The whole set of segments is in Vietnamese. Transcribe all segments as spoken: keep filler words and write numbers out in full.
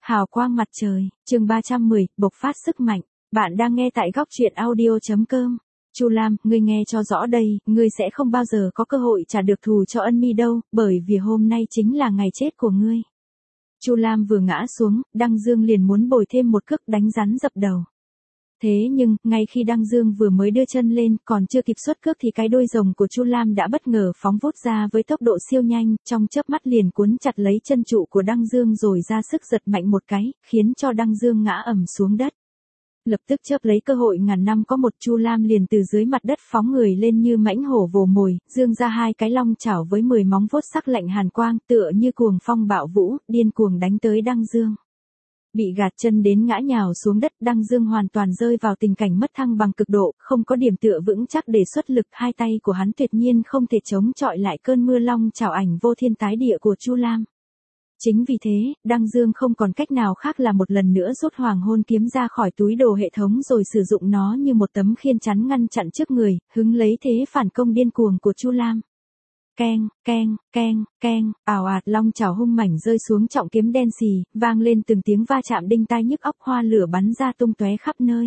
Hào quang mặt trời, chương ba trăm mười, bộc phát sức mạnh. Bạn đang nghe tại góc truyện audio chấm com. Chu Lam, ngươi nghe cho rõ đây, ngươi sẽ không bao giờ có cơ hội trả được thù cho Ân Mi đâu, bởi vì hôm nay chính là ngày chết của ngươi. Chu Lam vừa ngã xuống, Đăng Dương liền muốn bồi thêm một cước đánh rắn dập đầu. Thế nhưng, ngay khi Đăng Dương vừa mới đưa chân lên, còn chưa kịp xuất cước thì cái đuôi rồng của Chu Lam đã bất ngờ phóng vút ra với tốc độ siêu nhanh, trong chớp mắt liền cuốn chặt lấy chân trụ của Đăng Dương rồi ra sức giật mạnh một cái, khiến cho Đăng Dương ngã ầm xuống đất. Lập tức chớp lấy cơ hội ngàn năm có một, Chu Lam liền từ dưới mặt đất phóng người lên như mãnh hổ vồ mồi, dương ra hai cái long chảo với mười móng vuốt sắc lạnh hàn quang, tựa như cuồng phong bạo vũ, điên cuồng đánh tới Đăng Dương. Bị gạt chân đến ngã nhào xuống đất, Đăng Dương hoàn toàn rơi vào tình cảnh mất thăng bằng cực độ, không có điểm tựa vững chắc để xuất lực, hai tay của hắn tuyệt nhiên không thể chống chọi lại cơn mưa long chảo ảnh vô thiên tái địa của Chu Lam. Chính vì thế, Đăng Dương không còn cách nào khác là một lần nữa rút Hoàng Hôn kiếm ra khỏi túi đồ hệ thống rồi sử dụng nó như một tấm khiên chắn ngăn chặn trước người, hứng lấy thế phản công điên cuồng của Chu Lam. Keng, keng, keng, keng, ào ạt long chảo hung mảnh rơi xuống trọng kiếm đen xì, vang lên từng tiếng va chạm đinh tai nhức óc, hoa lửa bắn ra tung tóe khắp nơi.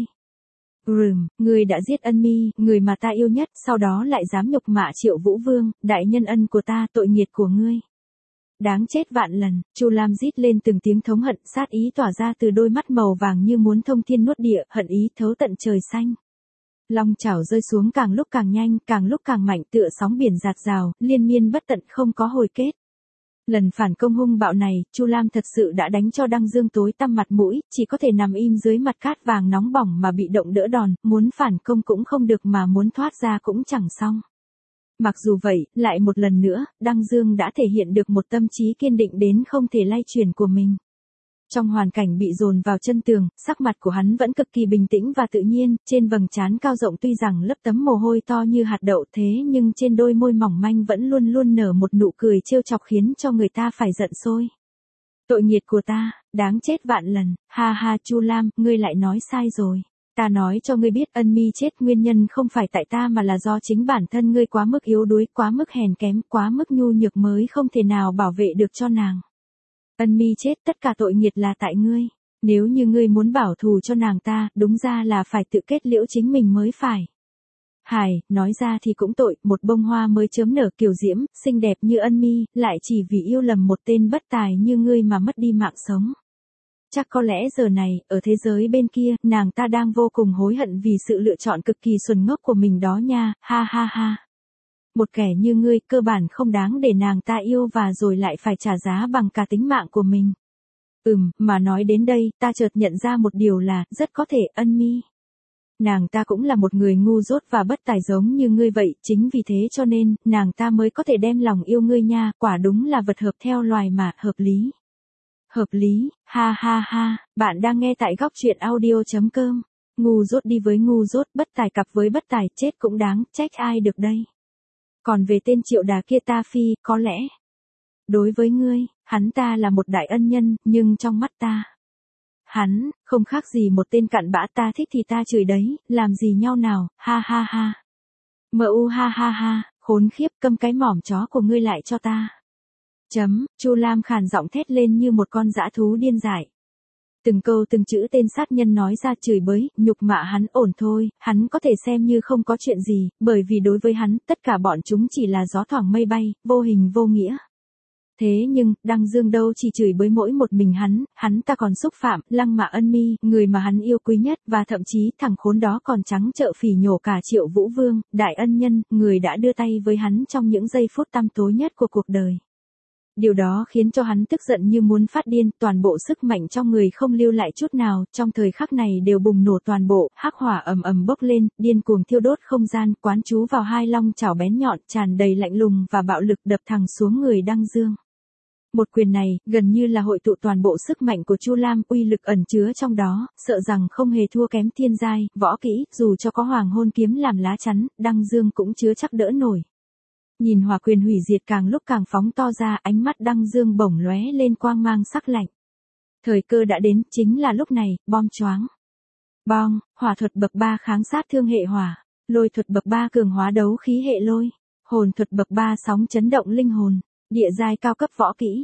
Rừm, người đã giết Ân Mi, người mà ta yêu nhất, sau đó lại dám nhục mạ Triệu Vũ Vương, đại nhân ân của ta, tội nghiệt của ngươi. Đáng chết vạn lần, Chu Lam rít lên từng tiếng thống hận, sát ý tỏa ra từ đôi mắt màu vàng như muốn thông thiên nuốt địa, hận ý thấu tận trời xanh. Long chảo rơi xuống càng lúc càng nhanh, càng lúc càng mạnh, tựa sóng biển dạt dào, liên miên bất tận không có hồi kết. Lần phản công hung bạo này, Chu Lam thật sự đã đánh cho Đăng Dương tối tăm mặt mũi, chỉ có thể nằm im dưới mặt cát vàng nóng bỏng mà bị động đỡ đòn, muốn phản công cũng không được mà muốn thoát ra cũng chẳng xong. Mặc dù vậy, lại một lần nữa, Đăng Dương đã thể hiện được một tâm trí kiên định đến không thể lay chuyển của mình. Trong hoàn cảnh bị dồn vào chân tường, sắc mặt của hắn vẫn cực kỳ bình tĩnh và tự nhiên, trên vầng trán cao rộng tuy rằng lấp tấm mồ hôi to như hạt đậu thế nhưng trên đôi môi mỏng manh vẫn luôn luôn nở một nụ cười trêu chọc khiến cho người ta phải giận sôi. Tội nghiệt của ta, đáng chết vạn lần, ha ha Chu Lam, ngươi lại nói sai rồi. Ta nói cho ngươi biết Ân Mi chết nguyên nhân không phải tại ta mà là do chính bản thân ngươi quá mức yếu đuối, quá mức hèn kém, quá mức nhu nhược mới không thể nào bảo vệ được cho nàng. Ân Mi chết tất cả tội nghiệt là tại ngươi. Nếu như ngươi muốn bảo thù cho nàng ta, đúng ra là phải tự kết liễu chính mình mới phải. Hài, nói ra thì cũng tội, một bông hoa mới chớm nở kiều diễm, xinh đẹp như Ân Mi, lại chỉ vì yêu lầm một tên bất tài như ngươi mà mất đi mạng sống. Chắc có lẽ giờ này, ở thế giới bên kia, nàng ta đang vô cùng hối hận vì sự lựa chọn cực kỳ xuẩn ngốc của mình đó nha, ha ha ha. Một kẻ như ngươi, cơ bản không đáng để nàng ta yêu và rồi lại phải trả giá bằng cả tính mạng của mình. Ừm, mà nói đến đây, ta chợt nhận ra một điều là, rất có thể Ân Mi. Nàng ta cũng là một người ngu dốt và bất tài giống như ngươi vậy, chính vì thế cho nên, nàng ta mới có thể đem lòng yêu ngươi nha, quả đúng là vật hợp theo loài mà, hợp lý. Hợp lý, ha ha ha, bạn đang nghe tại góc truyện audio chấm com. Ngu dốt đi với ngu dốt, bất tài cặp với bất tài, chết cũng đáng, trách ai được đây. Còn về tên Triệu Đà kia ta phi, có lẽ. Đối với ngươi, hắn ta là một đại ân nhân, nhưng trong mắt ta. Hắn, không khác gì một tên cặn bã, ta thích thì ta chửi đấy, làm gì nhau nào, ha ha ha. Mu ha ha ha, khốn khiếp, câm cái mỏm chó của ngươi lại cho ta. Chấm, Chu Lam khàn giọng thét lên như một con dã thú điên dại. Từng câu từng chữ tên sát nhân nói ra chửi bới, nhục mạ hắn, ổn thôi, hắn có thể xem như không có chuyện gì, bởi vì đối với hắn, tất cả bọn chúng chỉ là gió thoảng mây bay, vô hình vô nghĩa. Thế nhưng, Đăng Dương đâu chỉ chửi bới mỗi một mình hắn, hắn ta còn xúc phạm, lăng mạ Ân Mi, người mà hắn yêu quý nhất, và thậm chí thằng khốn đó còn trắng trợn phỉ nhổ cả Triệu Vũ Vương, đại ân nhân, người đã đưa tay với hắn trong những giây phút tăm tối nhất của cuộc đời. Điều đó khiến cho hắn tức giận như muốn phát điên, toàn bộ sức mạnh trong người không lưu lại chút nào, trong thời khắc này đều bùng nổ toàn bộ, hắc hỏa ầm ầm bốc lên, điên cuồng thiêu đốt không gian, quán chú vào hai long chảo bén nhọn, tràn đầy lạnh lùng và bạo lực đập thẳng xuống người Đăng Dương. Một quyền này, gần như là hội tụ toàn bộ sức mạnh của Chu Lam, uy lực ẩn chứa trong đó, sợ rằng không hề thua kém thiên giai, võ kỹ, dù cho có Hoàng Hôn kiếm làm lá chắn, Đăng Dương cũng chưa chắc đỡ nổi. Nhìn hỏa quyền hủy diệt càng lúc càng phóng to ra, ánh mắt Đăng Dương bổng lóe lên quang mang sắc lạnh. Thời cơ đã đến, chính là lúc này, bom choáng. Bom, hỏa thuật bậc ba kháng sát thương hệ hỏa, lôi thuật bậc ba cường hóa đấu khí hệ lôi, hồn thuật bậc ba sóng chấn động linh hồn, địa giai cao cấp võ kỹ.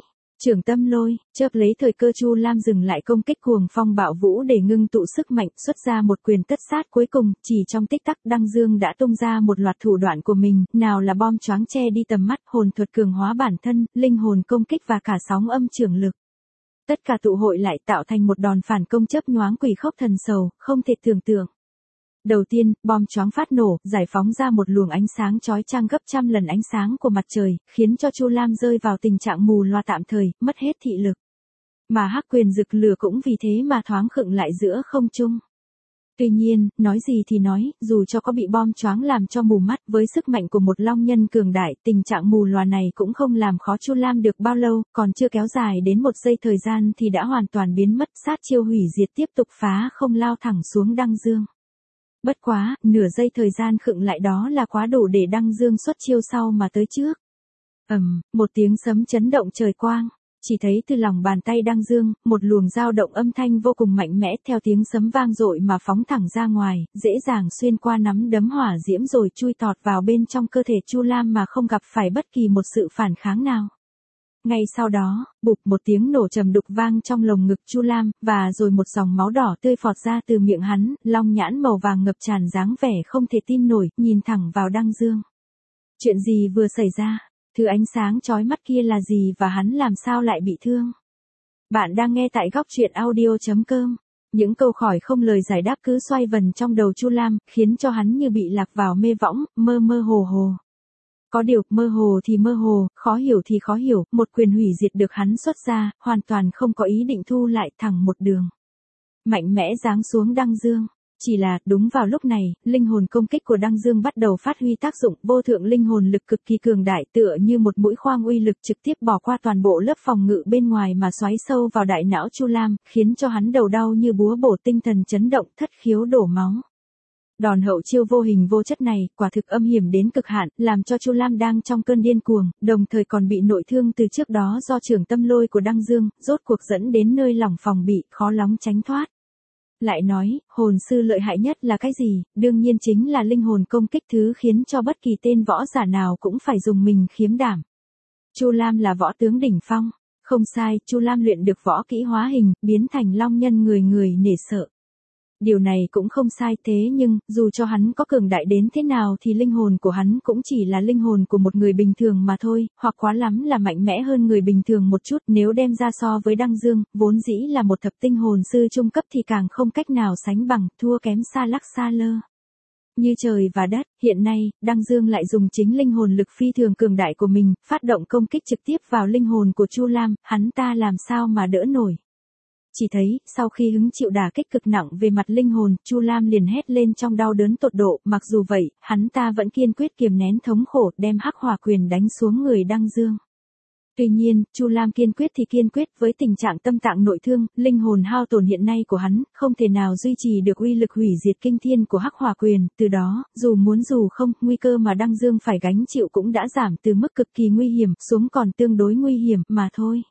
Trưởng Tâm Lôi, chớp lấy thời cơ Chu Lam dừng lại công kích cuồng phong bạo vũ để ngưng tụ sức mạnh, xuất ra một quyền tất sát cuối cùng, chỉ trong tích tắc Đăng Dương đã tung ra một loạt thủ đoạn của mình, nào là bom choáng che đi tầm mắt, hồn thuật cường hóa bản thân, linh hồn công kích và cả sóng âm trường lực. Tất cả tụ hội lại tạo thành một đòn phản công chớp nhoáng quỷ khốc thần sầu, không thể tưởng tượng. Đầu tiên, bom choáng phát nổ, giải phóng ra một luồng ánh sáng chói chang gấp trăm lần ánh sáng của mặt trời, khiến cho Chu Lam rơi vào tình trạng mù loa tạm thời, mất hết thị lực. Mà hắc quyền rực lửa cũng vì thế mà thoáng khựng lại giữa không trung. Tuy nhiên, nói gì thì nói, dù cho có bị bom choáng làm cho mù mắt, với sức mạnh của một long nhân cường đại, tình trạng mù lòa này cũng không làm khó Chu Lam được bao lâu, còn chưa kéo dài đến một giây thời gian thì đã hoàn toàn biến mất, sát chiêu hủy diệt tiếp tục phá không lao thẳng xuống Đăng Dương. Bất quá, nửa giây thời gian khựng lại đó là quá đủ để Đăng Dương xuất chiêu sau mà tới trước. Ầm, một tiếng sấm chấn động trời quang. Chỉ thấy từ lòng bàn tay Đăng Dương, một luồng dao động âm thanh vô cùng mạnh mẽ theo tiếng sấm vang dội mà phóng thẳng ra ngoài, dễ dàng xuyên qua nắm đấm hỏa diễm rồi chui tọt vào bên trong cơ thể Chu Lam mà không gặp phải bất kỳ một sự phản kháng nào. Ngay sau đó, bụp một tiếng nổ trầm đục vang trong lồng ngực Chu Lam, và rồi một dòng máu đỏ tươi phọt ra từ miệng hắn, long nhãn màu vàng ngập tràn dáng vẻ không thể tin nổi, nhìn thẳng vào Đăng Dương. Chuyện gì vừa xảy ra? Thứ ánh sáng chói mắt kia là gì và hắn làm sao lại bị thương? Bạn đang nghe tại góc truyện audio chấm com. Những câu hỏi không lời giải đáp cứ xoay vần trong đầu Chu Lam, khiến cho hắn như bị lạc vào mê võng, mơ mơ hồ hồ. Có điều, mơ hồ thì mơ hồ, khó hiểu thì khó hiểu, một quyền hủy diệt được hắn xuất ra, hoàn toàn không có ý định thu lại, thẳng một đường. Mạnh mẽ giáng xuống Đăng Dương. Chỉ là, đúng vào lúc này, linh hồn công kích của Đăng Dương bắt đầu phát huy tác dụng, vô thượng linh hồn lực cực kỳ cường đại, tựa như một mũi khoan uy lực trực tiếp bỏ qua toàn bộ lớp phòng ngự bên ngoài mà xoáy sâu vào đại não Chu Lam, khiến cho hắn đầu đau như búa bổ, tinh thần chấn động, thất khiếu đổ máu. Đòn hậu chiêu vô hình vô chất này, quả thực âm hiểm đến cực hạn, làm cho Chu Lam đang trong cơn điên cuồng, đồng thời còn bị nội thương từ trước đó do trưởng tâm lôi của Đăng Dương, rốt cuộc dẫn đến nơi lỏng phòng bị, khó lóng tránh thoát. Lại nói, hồn sư lợi hại nhất là cái gì? Đương nhiên chính là linh hồn công kích, thứ khiến cho bất kỳ tên võ giả nào cũng phải dùng mình khiếm đảm. Chu Lam là võ tướng đỉnh phong. Không sai, Chu Lam luyện được võ kỹ hóa hình, biến thành long nhân người người nể sợ. Điều này cũng không sai, thế nhưng, dù cho hắn có cường đại đến thế nào thì linh hồn của hắn cũng chỉ là linh hồn của một người bình thường mà thôi, hoặc quá lắm là mạnh mẽ hơn người bình thường một chút, nếu đem ra so với Đăng Dương, vốn dĩ là một thập tinh hồn sư trung cấp thì càng không cách nào sánh bằng, thua kém xa lắc xa lơ. Như trời và đất, hiện nay, Đăng Dương lại dùng chính linh hồn lực phi thường cường đại của mình, phát động công kích trực tiếp vào linh hồn của Chu Lam, hắn ta làm sao mà đỡ nổi. Chỉ thấy, sau khi hứng chịu đả kích cực nặng về mặt linh hồn, Chu Lam liền hét lên trong đau đớn tột độ, mặc dù vậy, hắn ta vẫn kiên quyết kiềm nén thống khổ, đem hắc hỏa quyền đánh xuống người Đăng Dương. Tuy nhiên, Chu Lam kiên quyết thì kiên quyết, với tình trạng tâm tạng nội thương, linh hồn hao tổn hiện nay của hắn, không thể nào duy trì được uy lực hủy diệt kinh thiên của hắc hỏa quyền, từ đó, dù muốn dù không, nguy cơ mà Đăng Dương phải gánh chịu cũng đã giảm từ mức cực kỳ nguy hiểm, xuống còn tương đối nguy hiểm, mà thôi.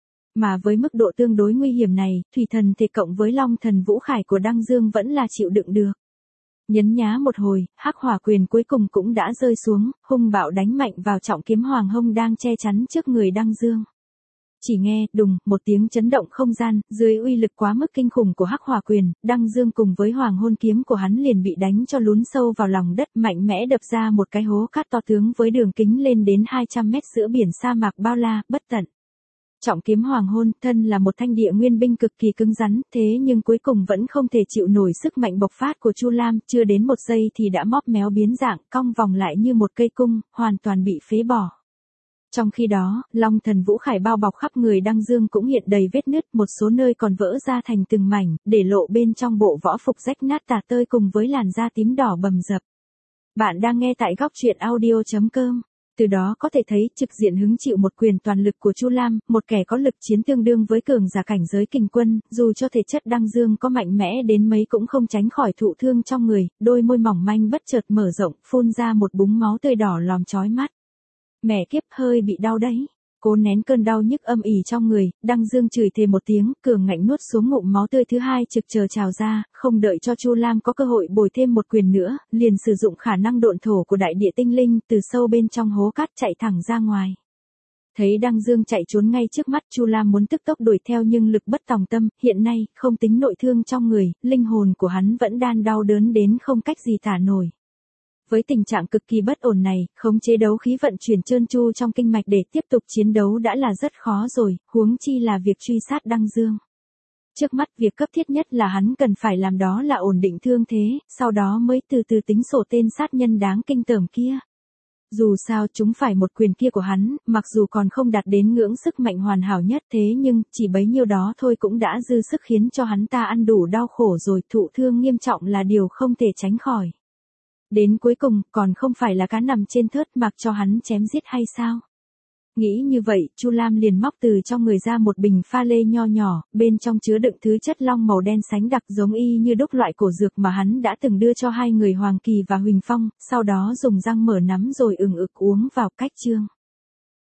Mà với mức độ tương đối nguy hiểm này, thủy thần thể cộng với long thần vũ khải của Đăng Dương vẫn là chịu đựng được. Nhấn nhá một hồi, hắc hỏa quyền cuối cùng cũng đã rơi xuống, hung bạo đánh mạnh vào trọng kiếm hoàng hông đang che chắn trước người Đăng Dương. Chỉ nghe, đùng, một tiếng chấn động không gian, dưới uy lực quá mức kinh khủng của hắc hỏa quyền, Đăng Dương cùng với hoàng hôn kiếm của hắn liền bị đánh cho lún sâu vào lòng đất, mạnh mẽ đập ra một cái hố cát to tướng với đường kính lên đến hai trăm mét giữa biển sa mạc bao la, bất tận. Trọng kiếm hoàng hôn, thân là một thanh địa nguyên binh cực kỳ cứng rắn, thế nhưng cuối cùng vẫn không thể chịu nổi sức mạnh bộc phát của Chu Lam, chưa đến một giây thì đã móp méo biến dạng, cong vòng lại như một cây cung, hoàn toàn bị phế bỏ. Trong khi đó, long thần vũ khải bao bọc khắp người Đăng Dương cũng hiện đầy vết nứt, một số nơi còn vỡ ra thành từng mảnh, để lộ bên trong bộ võ phục rách nát tả tơi cùng với làn da tím đỏ bầm dập. Bạn đang nghe tại góc truyện audio chấm com. Từ đó có thể thấy, trực diện hứng chịu một quyền toàn lực của Chu Lam, một kẻ có lực chiến tương đương với cường giả cảnh giới kình quân, dù cho thể chất Đăng Dương có mạnh mẽ đến mấy cũng không tránh khỏi thụ thương trong người, đôi môi mỏng manh bất chợt mở rộng, phun ra một búng máu tươi đỏ lòm chói mắt. Mẹ kiếp, hơi bị đau đấy. Cố nén cơn đau nhức âm ỉ trong người, Đăng Dương chửi thề một tiếng, cường ngạnh nuốt xuống ngụm máu tươi thứ hai trực chờ trào ra, không đợi cho Chu Lam có cơ hội bồi thêm một quyền nữa, liền sử dụng khả năng độn thổ của đại địa tinh linh, từ sâu bên trong hố cát chạy thẳng ra ngoài. Thấy Đăng Dương chạy trốn ngay trước mắt, Chu Lam muốn tức tốc đuổi theo nhưng lực bất tòng tâm, hiện nay, không tính nội thương trong người, linh hồn của hắn vẫn đang đau đớn đến không cách gì tả nổi. Với tình trạng cực kỳ bất ổn này, khống chế đấu khí vận chuyển trơn tru trong kinh mạch để tiếp tục chiến đấu đã là rất khó rồi, huống chi là việc truy sát Đăng Dương. Trước mắt việc cấp thiết nhất là hắn cần phải làm đó là ổn định thương thế, sau đó mới từ từ tính sổ tên sát nhân đáng kinh tởm kia. Dù sao chúng phải một quyền kia của hắn, mặc dù còn không đạt đến ngưỡng sức mạnh hoàn hảo nhất thế nhưng chỉ bấy nhiêu đó thôi cũng đã dư sức khiến cho hắn ta ăn đủ đau khổ rồi, thụ thương nghiêm trọng là điều không thể tránh khỏi. Đến cuối cùng còn không phải là cá nằm trên thớt mặc cho hắn chém giết hay sao? Nghĩ như vậy, Chu Lam liền móc từ trong người ra một bình pha lê nho nhỏ, bên trong chứa đựng thứ chất long màu đen sánh đặc giống y như đúc loại cổ dược mà hắn đã từng đưa cho hai người Hoàng Kỳ và Huỳnh Phong, sau đó dùng răng mở nắm rồi ừng ực uống vào cách chương.